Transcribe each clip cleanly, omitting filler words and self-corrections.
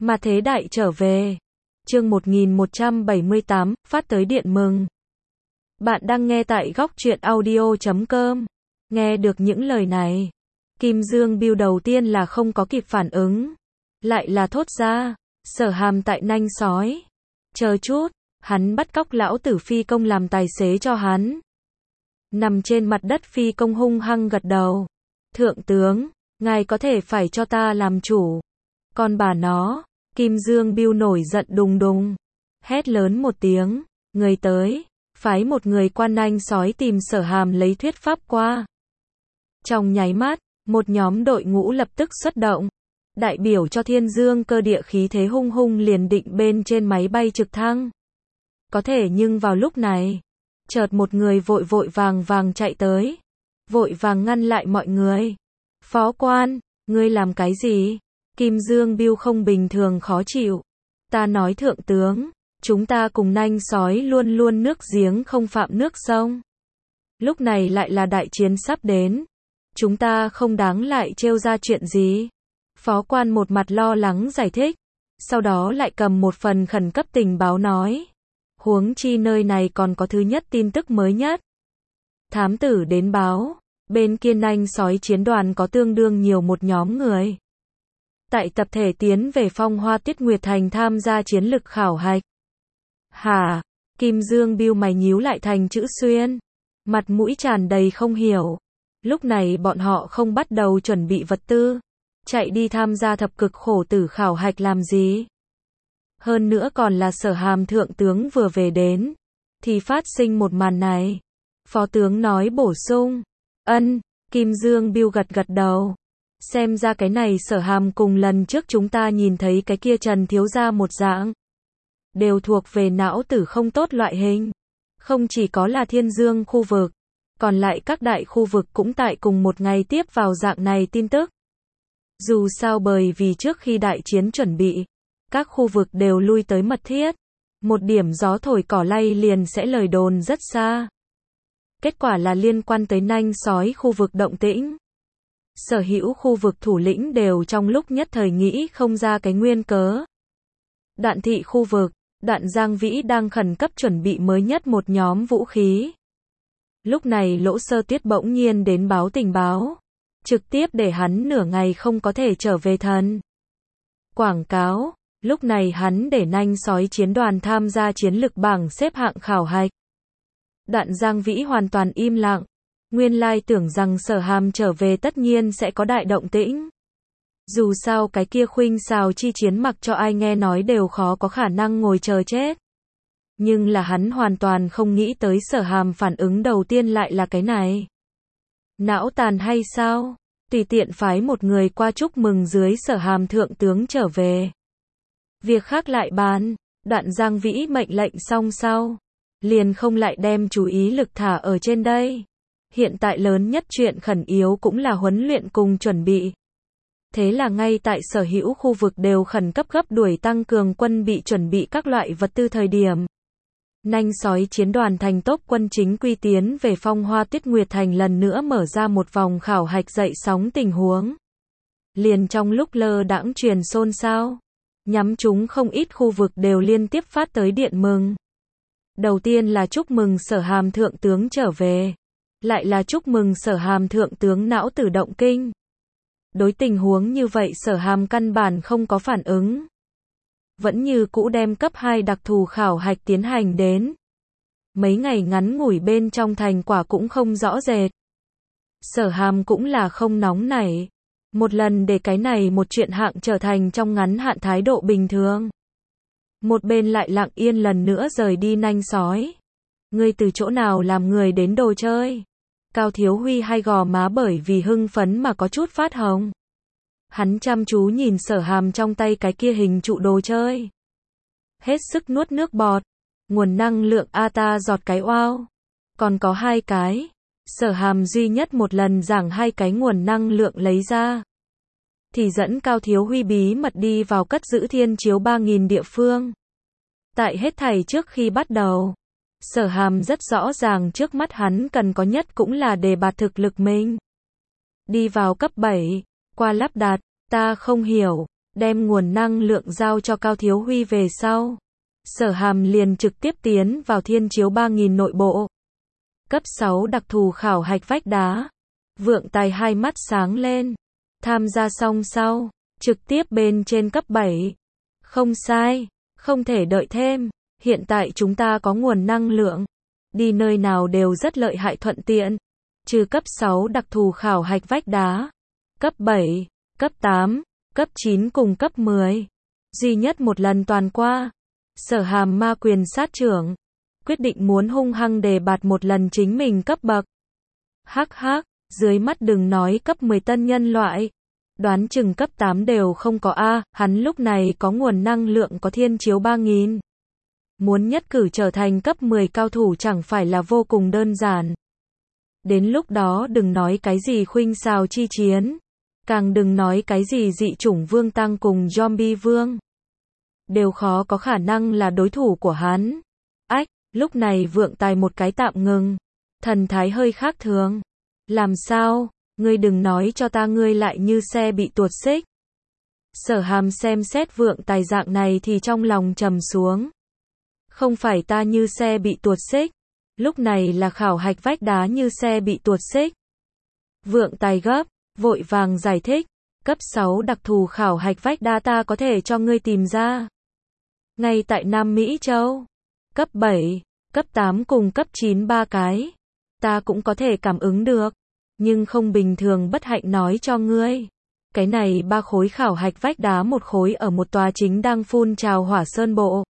Mà thế đại trở về. Chương 1178, phát tới điện mừng. Bạn đang nghe tại góc truyện audio.com. Nghe được những lời này, Kim Dương Biêu đầu tiên là không có kịp phản ứng, lại là thốt ra, Sở Hàm tại nanh sói. Chờ chút, hắn bắt cóc lão tử phi công làm tài xế cho hắn. Nằm trên mặt đất phi công hung hăng gật đầu. Thượng tướng, ngài có thể phải cho ta làm chủ. Còn bà nó, Kim Dương Biêu nổi giận đùng đùng, hét lớn một tiếng, người tới, phái một người quan nanh sói tìm Sở Hàm lấy thuyết pháp qua. Trong nháy mắt, một nhóm đội ngũ lập tức xuất động, đại biểu cho Thiên Dương cơ địa khí thế hung hung liền định bên trên máy bay trực thăng. Có thể nhưng vào lúc này, chợt một người vội vội vàng vàng chạy tới, vội vàng ngăn lại mọi người. Phó quan, ngươi làm cái gì? Kim Dương Biêu không bình thường khó chịu. Ta nói thượng tướng, chúng ta cùng nanh sói luôn luôn nước giếng không phạm nước sông. Lúc này lại là đại chiến sắp đến. Chúng ta không đáng lại trêu ra chuyện gì. Phó quan một mặt lo lắng giải thích. Sau đó lại cầm một phần khẩn cấp tình báo nói. Huống chi nơi này còn có thứ nhất tin tức mới nhất. Thám tử đến báo, bên kia nanh sói chiến đoàn có tương đương nhiều một nhóm người. Tại tập thể tiến về Phong Hoa Tuyết Nguyệt Thành tham gia chiến lực khảo hạch. Hả? Kim Dương Biêu mày nhíu lại thành chữ xuyên. Mặt mũi tràn đầy không hiểu. Lúc này bọn họ không bắt đầu chuẩn bị vật tư. Chạy đi tham gia thập cực khổ tử khảo hạch làm gì? Hơn nữa còn là Sở Hàm thượng tướng vừa về đến. Thì phát sinh một màn này. Phó tướng nói bổ sung. Ân, Kim Dương Biêu gật gật đầu. Xem ra cái này Sở Hàm cùng lần trước chúng ta nhìn thấy cái kia Trần thiếu gia một dạng. Đều thuộc về não tử không tốt loại hình. Không chỉ có là Thiên Dương khu vực, còn lại các đại khu vực cũng tại cùng một ngày tiếp vào dạng này tin tức. Dù sao bởi vì trước khi đại chiến chuẩn bị, các khu vực đều lui tới mật thiết. Một điểm gió thổi cỏ lay liền sẽ lời đồn rất xa. Kết quả là liên quan tới nanh sói khu vực động tĩnh. Sở hữu khu vực thủ lĩnh đều trong lúc nhất thời nghĩ không ra cái nguyên cớ. Đạn thị khu vực, Đạn Giang Vĩ đang khẩn cấp chuẩn bị mới nhất một nhóm vũ khí. Lúc này Lỗ Sơ Tuyết bỗng nhiên đến báo tình báo. Trực tiếp để hắn nửa ngày không có thể trở về thần. Quảng cáo, lúc này hắn để nanh sói chiến đoàn tham gia chiến lực bảng xếp hạng khảo hạch. Đạn Giang Vĩ hoàn toàn im lặng. Nguyên lai tưởng rằng Sở Hàm trở về tất nhiên sẽ có đại động tĩnh. Dù sao cái kia khuynh xào chi chiến mặc cho ai nghe nói đều khó có khả năng ngồi chờ chết. Nhưng là hắn hoàn toàn không nghĩ tới Sở Hàm phản ứng đầu tiên lại là cái này. Não tàn hay sao? Tùy tiện phái một người qua chúc mừng dưới Sở Hàm thượng tướng trở về. Việc khác lại bàn, Đạn Giang Vĩ mệnh lệnh xong sau. Liền không lại đem chú ý lực thả ở trên đây. Hiện tại lớn nhất chuyện khẩn yếu cũng là huấn luyện cùng chuẩn bị. Thế là ngay tại sở hữu khu vực đều khẩn cấp gấp đuổi tăng cường quân bị chuẩn bị các loại vật tư thời điểm. Nanh sói chiến đoàn thành tốc quân chính quy tiến về Phong Hoa Tuyết Nguyệt Thành lần nữa mở ra một vòng khảo hạch dậy sóng tình huống. Liền trong lúc lơ đãng truyền xôn xao, nhắm chúng không ít khu vực đều liên tiếp phát tới điện mừng. Đầu tiên là chúc mừng Sở Hàm thượng tướng trở về. Lại là chúc mừng Sở Hàm thượng tướng não tử động kinh. Đối tình huống như vậy Sở Hàm căn bản không có phản ứng. Vẫn như cũ đem cấp 2 đặc thù khảo hạch tiến hành đến. Mấy ngày ngắn ngủi bên trong thành quả cũng không rõ rệt. Sở Hàm cũng là không nóng nảy. Một lần để cái này một chuyện hạng trở thành trong ngắn hạn thái độ bình thường. Một bên lại lặng yên lần nữa rời đi nanh sói. Ngươi từ chỗ nào làm người đến đồ chơi? Cao Thiếu Huy hai gò má bởi vì hưng phấn mà có chút phát hồng. Hắn chăm chú nhìn Sở Hàm trong tay cái kia hình trụ đồ chơi. Hết sức nuốt nước bọt. Nguồn năng lượng ta giọt cái oao. Còn có 2 cái. Sở Hàm duy nhất một lần giảng 2 cái nguồn năng lượng lấy ra. Thì dẫn Cao Thiếu Huy bí mật đi vào cất giữ thiên chiếu 3000 địa phương. Tại hết thảy trước khi bắt đầu. Sở Hàm rất rõ ràng trước mắt hắn cần có nhất cũng là đề bạt thực lực mình. Đi vào cấp 7, qua lắp đặt, ta không hiểu, đem nguồn năng lượng giao cho Cao Thiếu Huy về sau. Sở Hàm liền trực tiếp tiến vào Thiên Chiếu 3000 nội bộ. Cấp 6 đặc thù khảo hạch vách đá. Vượng Tài hai mắt sáng lên. Tham gia xong sau, trực tiếp bên trên cấp 7. Không sai, không thể đợi thêm. Hiện tại chúng ta có nguồn năng lượng. Đi nơi nào đều rất lợi hại thuận tiện. Trừ cấp 6 đặc thù khảo hạch vách đá. Cấp 7, cấp 8, cấp 9 cùng cấp 10. Duy nhất một lần toàn qua. Sở Hàm ma quyền sát trưởng. Quyết định muốn hung hăng đề bạt một lần chính mình cấp bậc. Hắc hắc, dưới mắt đừng nói cấp 10 tân nhân loại. Đoán chừng cấp 8 đều không có A, hắn lúc này có nguồn năng lượng có Thiên Chiếu 3000. Muốn nhất cử trở thành cấp 10 cao thủ chẳng phải là vô cùng đơn giản. Đến lúc đó đừng nói cái gì khuynh xào chi chiến. Càng đừng nói cái gì dị chủng vương tăng cùng zombie vương. Đều khó có khả năng là đối thủ của hắn. Ách, lúc này Vượng Tài một cái tạm ngừng. Thần thái hơi khác thường. Làm sao, ngươi đừng nói cho ta ngươi lại như xe bị tuột xích. Sở Hàm xem xét Vượng Tài dạng này thì trong lòng trầm xuống. Không phải ta như xe bị tuột xích. Lúc này là khảo hạch vách đá như xe bị tuột xích. Vượng Tài gấp, vội vàng giải thích. Cấp 6 đặc thù khảo hạch vách đá ta có thể cho ngươi tìm ra. Ngay tại Nam Mỹ Châu. Cấp 7, cấp 8 cùng cấp 9 ba cái. Ta cũng có thể cảm ứng được. Nhưng không bình thường bất hạnh nói cho ngươi. Cái này ba khối khảo hạch vách đá, một khối ở một tòa chính đang phun trào hỏa sơn bộ.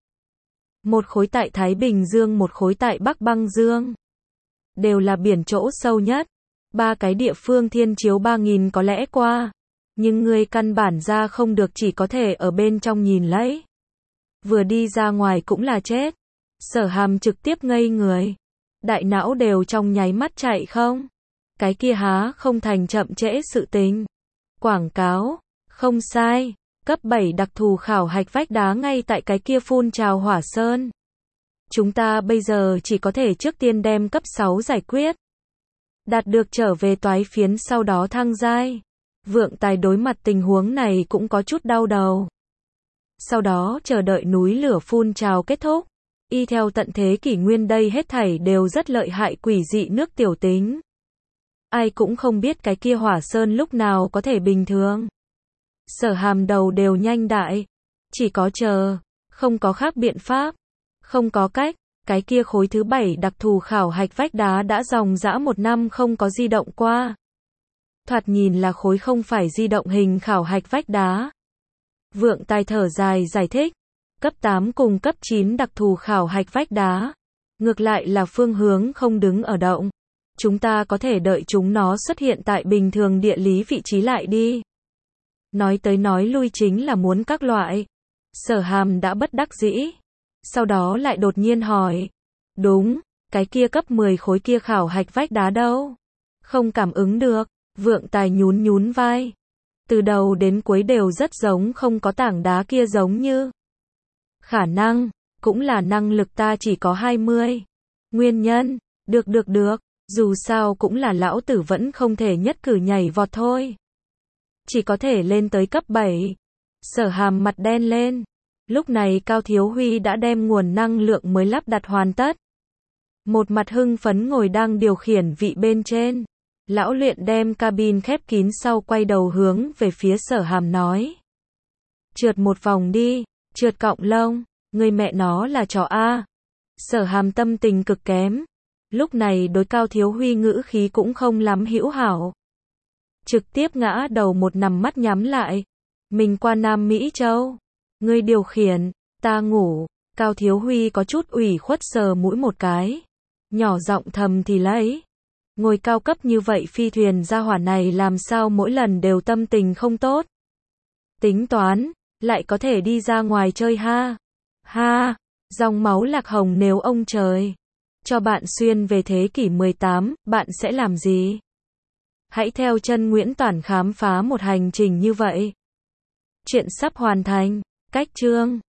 Một khối tại Thái Bình Dương, một khối tại Bắc Băng Dương. Đều là biển chỗ sâu nhất. Ba cái địa phương Thiên Chiếu 3000 có lẽ qua. Nhưng ngươi căn bản ra không được, chỉ có thể ở bên trong nhìn lấy. Vừa đi ra ngoài cũng là chết. Sở Hàm trực tiếp ngây người. Đại não đều trong nháy mắt chạy không. Cái kia há không thành chậm trễ sự tình. Quảng cáo, không sai. Cấp 7 đặc thù khảo hạch vách đá ngay tại cái kia phun trào hỏa sơn. Chúng ta bây giờ chỉ có thể trước tiên đem cấp 6 giải quyết. Đạt được trở về toái phiến, sau đó thăng giai. Vượng Tài đối mặt tình huống này cũng có chút đau đầu. Sau đó chờ đợi núi lửa phun trào kết thúc. Y theo tận thế kỷ nguyên, đây hết thảy đều rất lợi hại, quỷ dị nước tiểu tính. Ai cũng không biết cái kia hỏa sơn lúc nào có thể bình thường. Sở Hàm đầu đều nhanh đại. Chỉ có chờ. Không có khác biện pháp. Không có cách. Cái kia khối thứ 7 đặc thù khảo hạch vách đá đã dòng dã 1 năm không có di động qua. Thoạt nhìn là khối không phải di động hình khảo hạch vách đá. Vượng Tài thở dài giải thích. Cấp 8 cùng cấp 9 đặc thù khảo hạch vách đá. Ngược lại là phương hướng không đứng ở động. Chúng ta có thể đợi chúng nó xuất hiện tại bình thường địa lý vị trí lại đi. Nói tới nói lui chính là muốn các loại. Sở Hàm đã bất đắc dĩ. Sau đó lại đột nhiên hỏi. Đúng, cái kia cấp 10 khối kia khảo hạch vách đá đâu? Không cảm ứng được. Vượng Tài nhún nhún vai. Từ đầu đến cuối đều rất giống, không có tảng đá kia giống như. Khả năng, cũng là năng lực ta chỉ có 20. Nguyên nhân, được. Dù sao cũng là lão tử vẫn không thể nhất cử nhảy vọt thôi. Chỉ có thể lên tới cấp 7. Sở Hàm mặt đen lên. Lúc này Cao Thiếu Huy đã đem nguồn năng lượng mới lắp đặt hoàn tất. Một mặt hưng phấn ngồi đang điều khiển vị bên trên. Lão luyện đem cabin khép kín sau quay đầu hướng về phía Sở Hàm nói. Trượt một vòng đi, trượt cọng lông, người mẹ nó là chó A. Sở Hàm tâm tình cực kém. Lúc này đối Cao Thiếu Huy ngữ khí cũng không lắm hữu hảo. Trực tiếp ngã đầu một nằm mắt nhắm lại. Mình qua Nam Mỹ Châu. Ngươi điều khiển, ta ngủ. Cao Thiếu Huy có chút ủy khuất sờ mũi một cái. Nhỏ giọng thầm thì lấy. Ngồi cao cấp như vậy phi thuyền gia hỏa này làm sao mỗi lần đều tâm tình không tốt. Tính toán, lại có thể đi ra ngoài chơi ha. Ha, dòng máu lạc hồng nếu ông trời cho bạn xuyên về thế kỷ 18, bạn sẽ làm gì? Hãy theo chân Nguyễn Toản khám phá một hành trình như vậy. Chuyện sắp hoàn thành. Cách chương